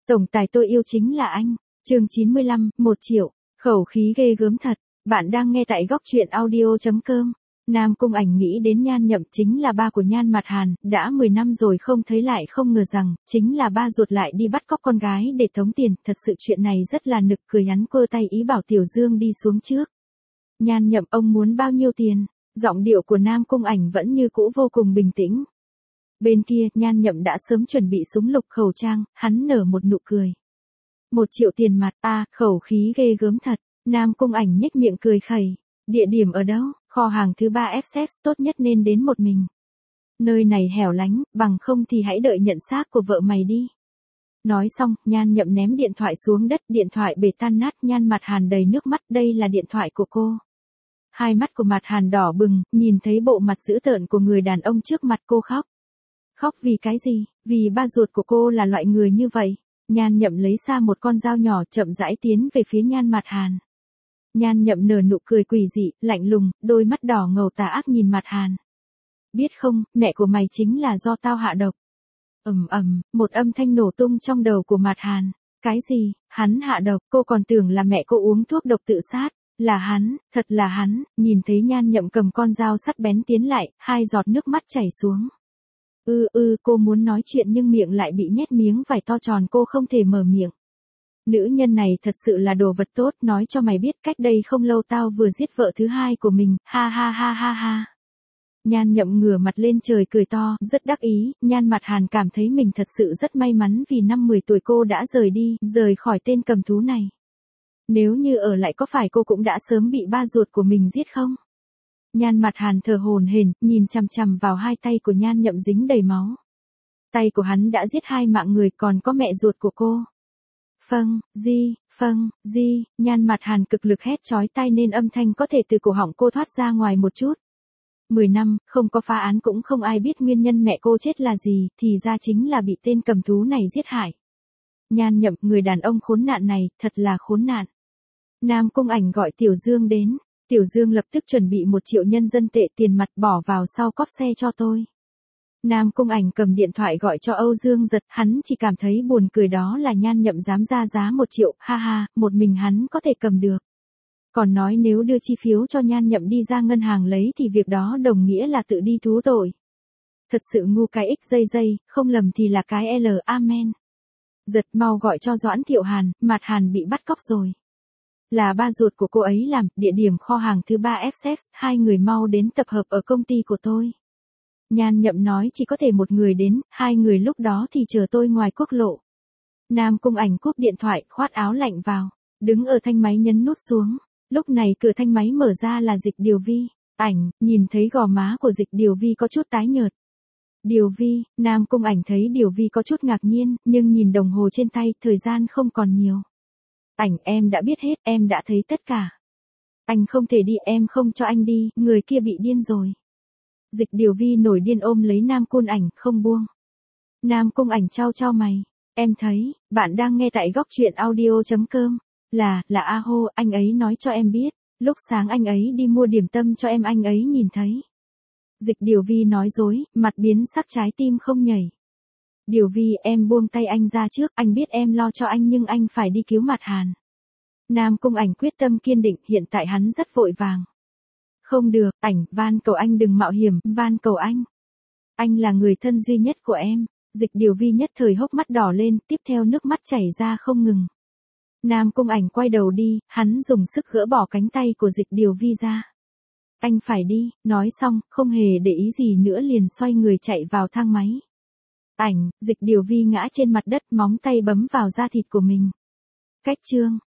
Tổng tài tôi yêu chính là anh. Chương 95, 1 triệu. Khẩu khí ghê gớm thật. Bạn đang nghe tại góc truyện audio.com. Nam Cung Ảnh nghĩ đến Nhan Nhậm chính là ba của Nhan Mặt Hàn, đã 10 năm rồi không thấy lại không ngờ rằng, chính là ba ruột lại đi bắt cóc con gái để tống tiền, thật sự chuyện này rất là nực cười hắn quơ tay ý bảo Tiểu Dương đi xuống trước. Nhan Nhậm ông muốn bao nhiêu tiền? Giọng điệu của Nam Cung Ảnh vẫn như cũ vô cùng bình tĩnh. Bên kia, Nhan Nhậm đã sớm chuẩn bị súng lục khẩu trang, hắn nở một nụ cười. 1 triệu tiền mặt, khẩu khí ghê gớm thật. Nam Cung Ảnh nhếch miệng cười khẩy. Địa điểm ở đâu? Kho hàng thứ 3 FZ, tốt nhất nên đến một mình. Nơi này hẻo lánh, bằng không thì hãy đợi nhận xác của vợ mày đi. Nói xong, Nhan Nhậm ném điện thoại xuống đất, điện thoại bể tan nát, Nhan Mặt Hàn đầy nước mắt, đây là điện thoại của cô. Hai mắt của Mặt Hàn đỏ bừng, nhìn thấy bộ mặt dữ tợn của người đàn ông trước mặt cô khóc. Khóc vì cái gì? Vì ba ruột của cô là loại người như vậy. Nhan Nhậm lấy ra một con dao nhỏ chậm rãi tiến về phía Nhan Mặt Hàn. Nhan Nhậm nở nụ cười quỷ dị, lạnh lùng, đôi mắt đỏ ngầu tà ác nhìn Mặt Hàn. Biết không, mẹ của mày chính là do tao hạ độc. Một âm thanh nổ tung trong đầu của Mặt Hàn. Cái gì? Hắn hạ độc? Cô còn tưởng là mẹ cô uống thuốc độc tự sát. Là hắn, thật là hắn. Nhìn thấy Nhan Nhậm cầm con dao sắc bén tiến lại, 2 giọt nước mắt chảy xuống. Cô muốn nói chuyện nhưng miệng lại bị nhét miếng vải to tròn, cô không thể mở miệng. Nữ nhân này thật sự là đồ vật tốt, nói cho mày biết cách đây không lâu tao vừa giết vợ thứ 2 của mình, ha ha ha ha ha. Nhan Nhậm ngửa mặt lên trời cười to, rất đắc ý, Nhan Mặt Hàn cảm thấy mình thật sự rất may mắn vì năm 10 tuổi cô đã rời đi, rời khỏi tên cầm thú này. Nếu như ở lại có phải cô cũng đã sớm bị ba ruột của mình giết không? Nhan Mặt Hàn thở hổn hển, nhìn chằm chằm vào 2 tay của Nhan Nhậm dính đầy máu. Tay của hắn đã giết 2 mạng người, còn có mẹ ruột của cô. Phâng, di, Nhan Mặt Hàn cực lực hét chói tai nên âm thanh có thể từ cổ họng cô thoát ra ngoài một chút. 10 năm, không có phá án cũng không ai biết nguyên nhân mẹ cô chết là gì, thì ra chính là bị tên cầm thú này giết hại. Nhan Nhậm, người đàn ông khốn nạn này, thật là khốn nạn. Nam Cung Ảnh gọi Tiểu Dương đến. Tiểu Dương lập tức chuẩn bị 1 triệu nhân dân tệ tiền mặt bỏ vào sau cốp xe cho tôi. Nam Cung Ảnh cầm điện thoại gọi cho Âu Dương Giật, hắn chỉ cảm thấy buồn cười, đó là Nhan Nhậm dám ra giá 1 triệu, ha ha, một mình hắn có thể cầm được. Còn nói nếu đưa chi phiếu cho Nhan Nhậm đi ra ngân hàng lấy thì việc đó đồng nghĩa là tự đi thú tội. Thật sự ngu cái XJJ, không lầm thì là cái L, amen. Giật, mau gọi cho Doãn Thiệu Hàn, Mặt Hàn bị bắt cóc rồi. Là ba ruột của cô ấy làm, địa điểm kho hàng thứ 3 FZ, 2 người mau đến tập hợp ở công ty của tôi. Nhan Nhậm nói chỉ có thể một người đến, 2 người lúc đó thì chờ tôi ngoài quốc lộ. Nam Cung Ảnh cúp điện thoại, khoát áo lạnh vào, đứng ở thanh máy nhấn nút xuống. Lúc này cửa thanh máy mở ra là Dịch Điều Vi. Ảnh, nhìn thấy gò má của Dịch Điều Vi có chút tái nhợt. Điều Vi, Nam Cung Ảnh thấy Điều Vi có chút ngạc nhiên, nhưng nhìn đồng hồ trên tay, thời gian không còn nhiều. Ảnh, em đã biết hết, em đã thấy tất cả. Anh không thể đi, em không cho anh đi, người kia bị điên rồi. Dịch Điều Vi nổi điên ôm lấy Nam Cung Ảnh, không buông. Nam Cung Ảnh chau mày. Em thấy, bạn đang nghe tại góc truyện audio.com. Là A Hô, anh ấy nói cho em biết. Lúc sáng anh ấy đi mua điểm tâm cho em, anh ấy nhìn thấy. Dịch Điều Vi nói dối, mặt biến sắc, trái tim không nhảy. Điều Vi, em buông tay anh ra trước, anh biết em lo cho anh nhưng anh phải đi cứu Mặt Hàn. Nam Cung Ảnh quyết tâm kiên định, hiện tại hắn rất vội vàng. Không được, Ảnh, van cầu anh đừng mạo hiểm, van cầu anh. Anh là người thân duy nhất của em. Dịch Điều Vi nhất thời hốc mắt đỏ lên, tiếp theo nước mắt chảy ra không ngừng. Nam Cung Ảnh quay đầu đi, hắn dùng sức gỡ bỏ cánh tay của Dịch Điều Vi ra. Anh phải đi, nói xong, không hề để ý gì nữa liền xoay người chạy vào thang máy. Ảnh, Dịch Điều Vi ngã trên mặt đất, móng tay bấm vào da thịt của mình. Cách chương.